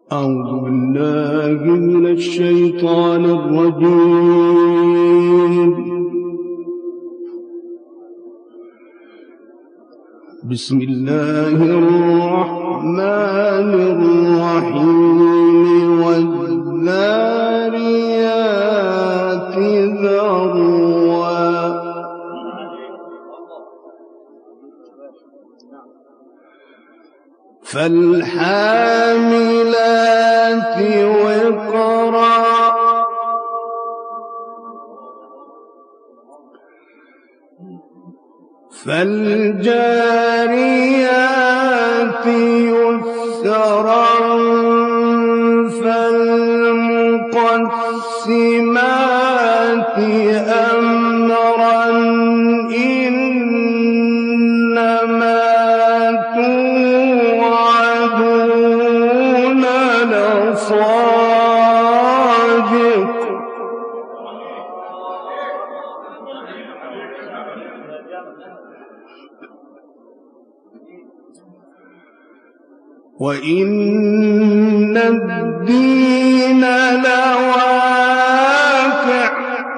أعوذ بالله من الشيطان الرجيم. بسم الله الرحمن الرحيم. والذاريات ذروا فالحاملات وقرا فالجاريات يسرا فالمقسمات أمرا إنما توعدون لصادق. وإن الدين لواقع.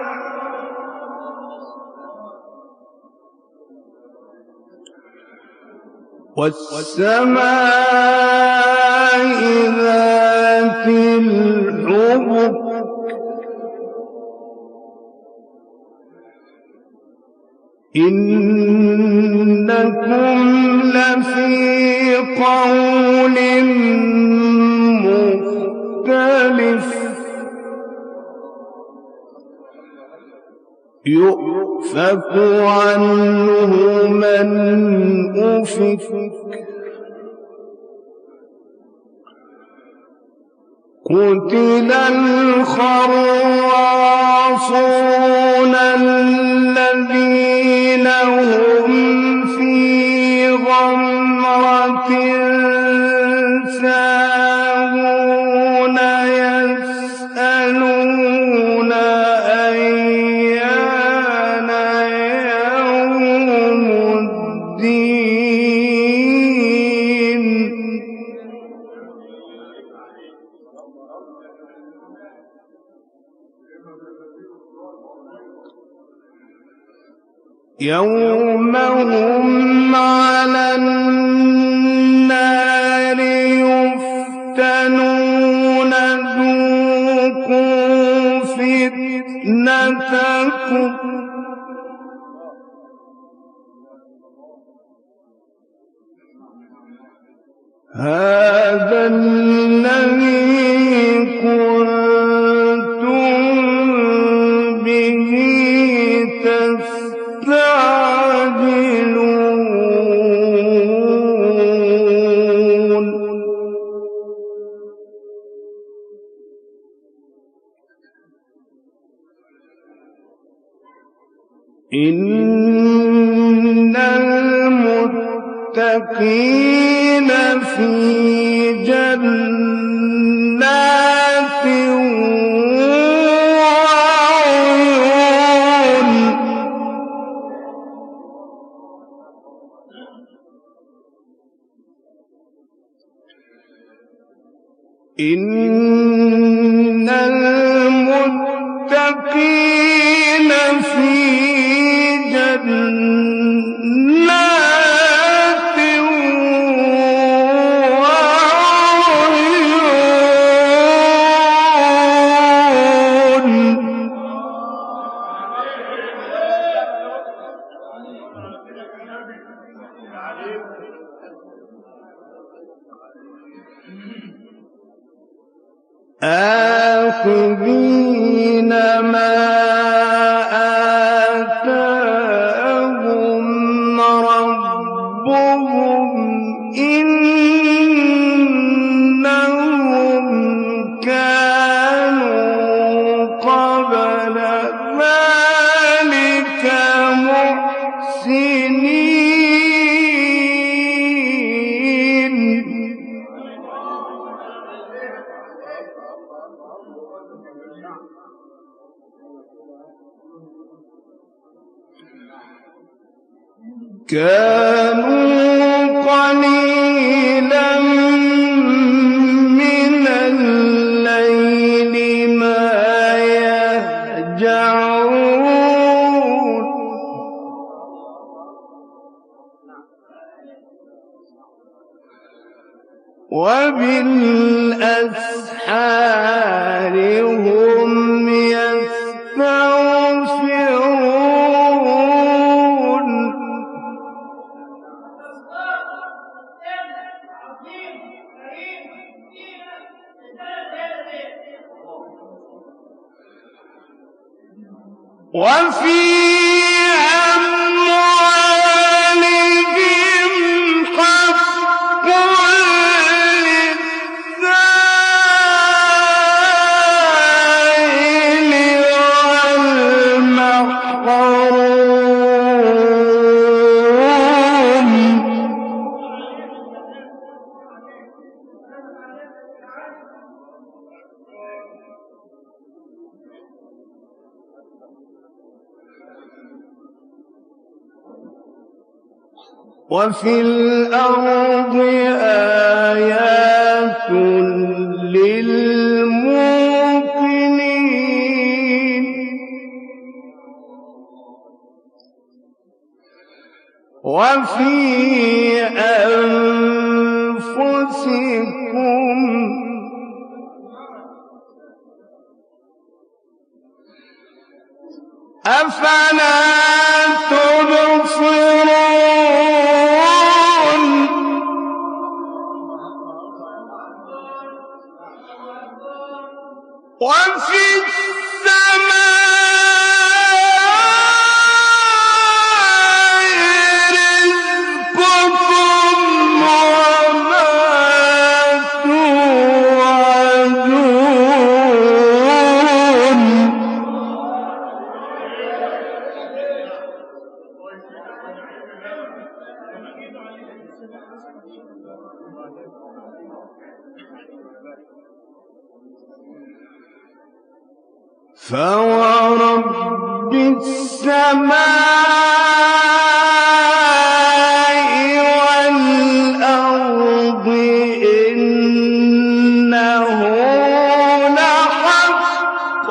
والسماء ذات الحبك إنكم لفي قول مختلف. يؤفك عنه من أفك قتل الخراصون الذين هم في غمرة ساهون يسألون أيان يوم الدين. يوم هم على النار يفتنون ذوقوا فتنتكم هذا الذي كنتم به تستعجلون. إن المتقين في جنات وعيون. إن المتقين في جنات وعيون. آخذين ما آتاهم ربهم إنهم كانوا قبل ذلك محسنين. كانوا قليلا من وبالأسحار هم يستغفرون وفي أموالهم حق للسائل والمحروم وفي الأرض آيات للموقنين وفي أنفسكم أفلا تبصرون وفي السماء رزقكم وما توعدون فورب السماء والأرض إنه لحق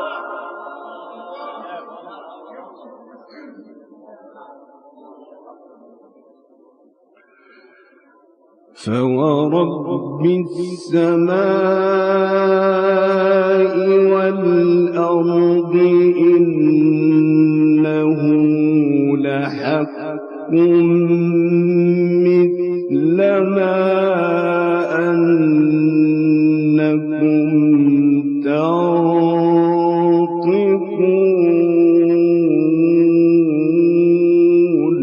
فورب السماء والأرض إنه لحق مثل ما أنكم تنطقون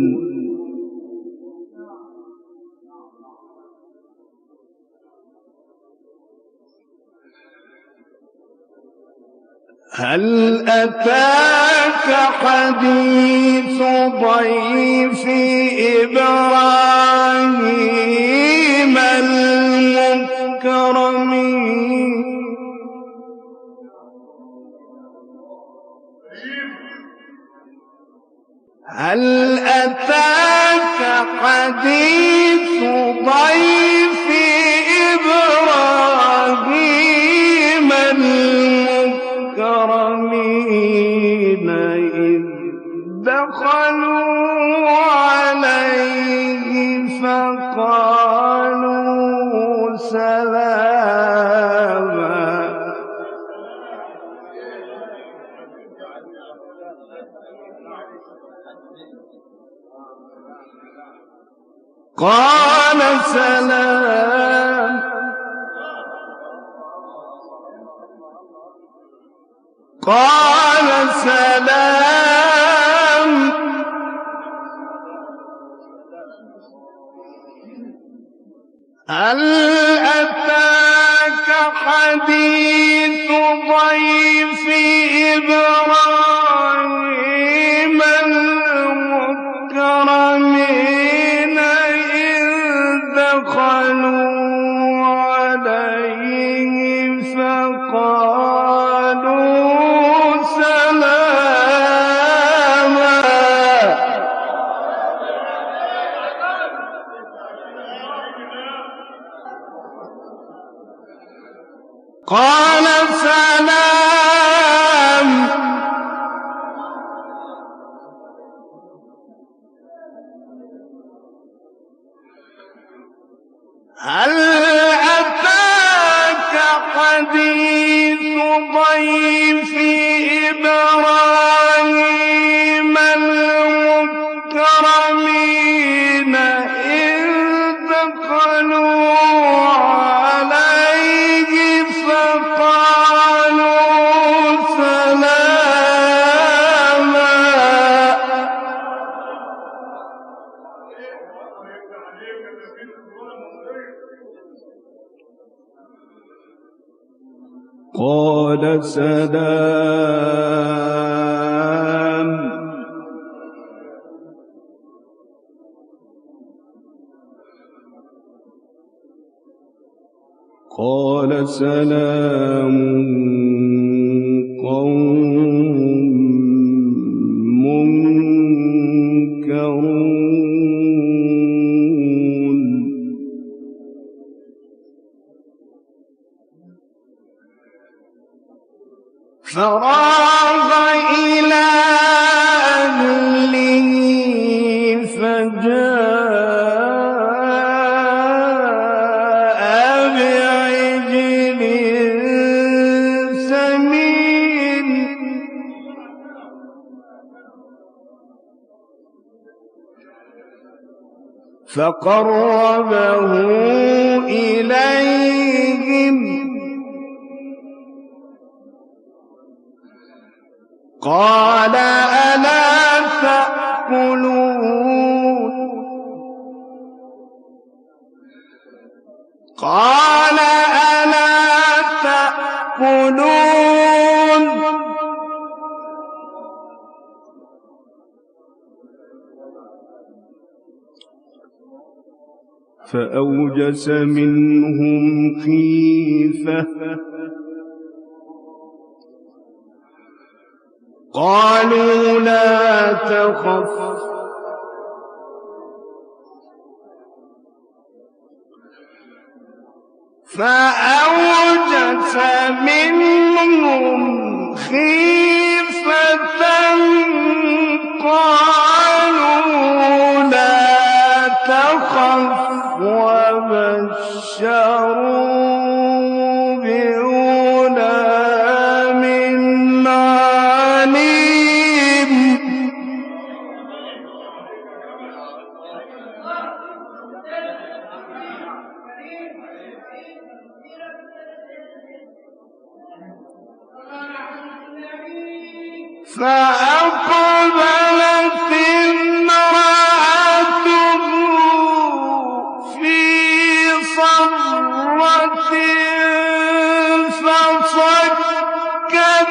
هل أتاك حديث ضيف إبراهيم المكرمين هل أتاك حديث ضيف إبراهيم المكرمين إذ دخلوا عليه فقالوا سلاما قال سلام قال سلام هل أتاك حديث ضيف إبراهيم المكرمين إذ دخلوا عليه فقالوا سلاما قال سلام هل حديث ضيف إبراهيم المكرمين إذ دخلوا عليه فقالوا سلاما قال سلام قوم منكرون فراغ إلى أهله فجاء بعجل سمين فقربه إليهم قال ألا تأكلون قال ألا تأكلون فأوجس منهم خيفة قالوا لا تخف فأوجس منهم خيفة قالوا لا تخف وبشروه بغلام عليم فأقبلت امرأته في صرة فصكت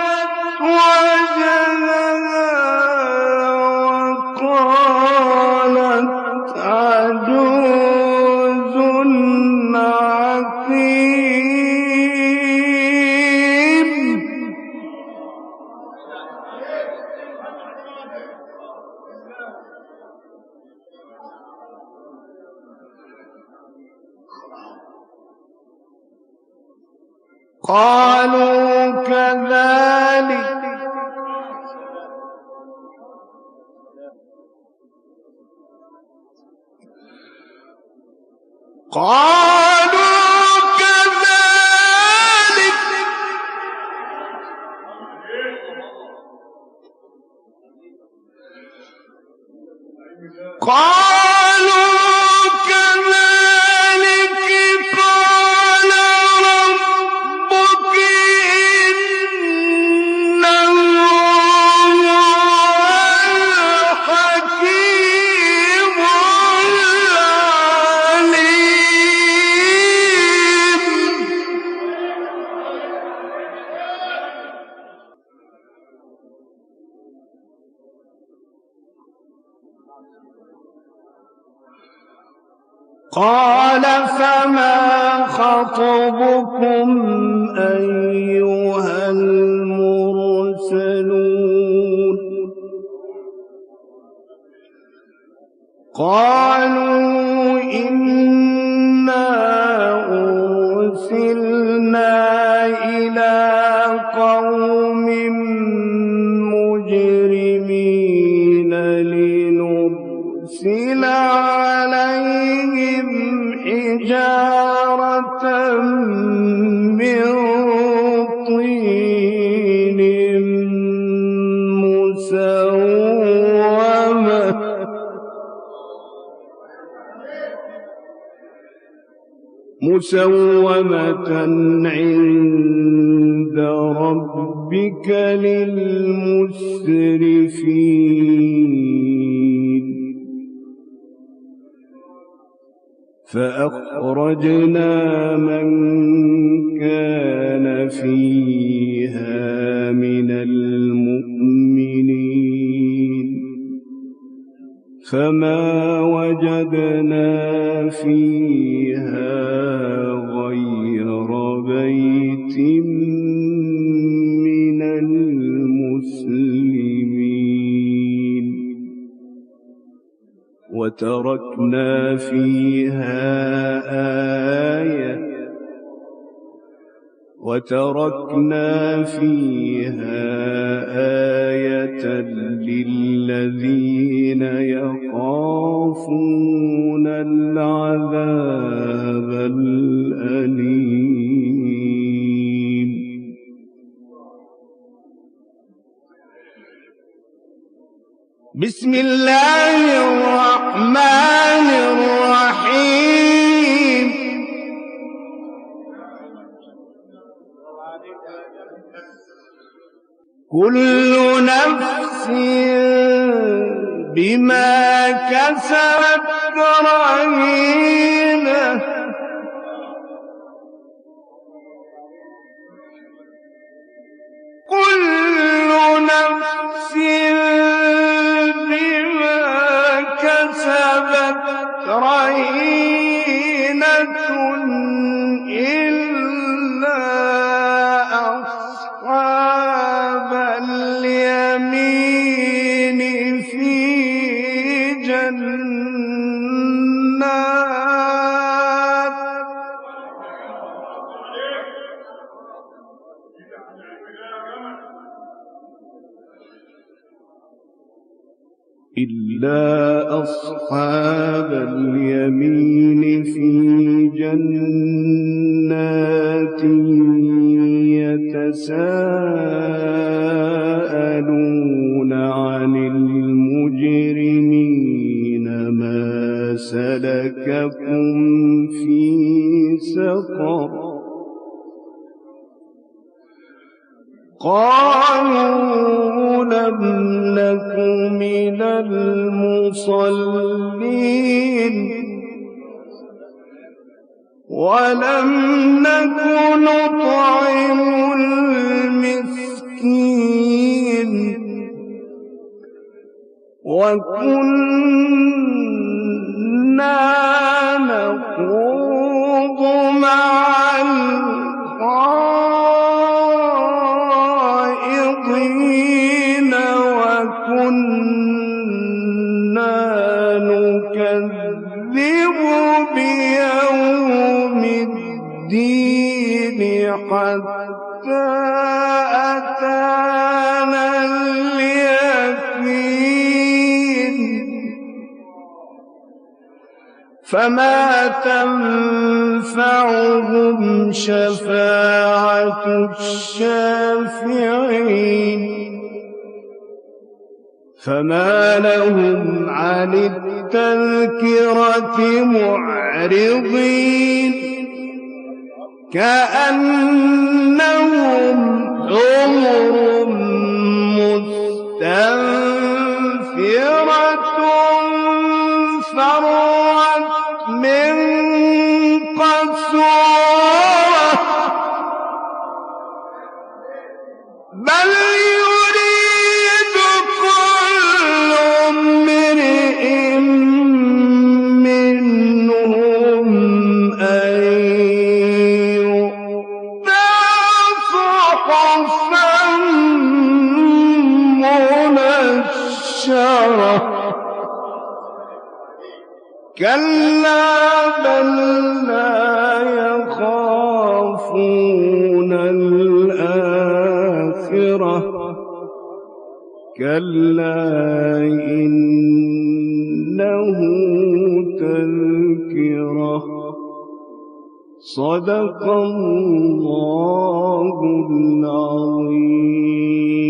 وجهها وقالت عجوز عقيم قالوا كذلك قال ربك إنه هو الحكيم العليم قال فما خطبكم أيها المرسلون قالوا إنا أرسلنا إلى قوم مجرمين لنرسل عليهم حجارة من مسومة عند ربك للمسرفين فأخرجنا من كان فيها من المؤمنين فما وجدنا فيها غير بيت من المسلمين وتركنا فيها آية للذين يخافون العذاب الأليم بسم الله الرحمن الرحيم كل نفس بما كسبت رهينة كل نفس بما كسبت رهينة إلا أصحاب اليمين في جنات إلا أصحاب اليمين في جنات يتساءلون عن المجرمين ما سلككم في سقر قالوا لم نك من المصلين ولم نك نطعم المسكين وكنا نخوض مع الخائضين وكنا نكذب بيوم الدين حتى أتانا اليقين فما تنفعهم شفاعة الشافعين فما لهم عن التذكرة معرضين كأنهم حمر مستنفرة فرت من قسورة بل يريد كل امرئ منهم أن يؤتى صحفا منشرة كلا بل لا يخافون الآخرة كلا إنه تذكرة صدق الله العظيم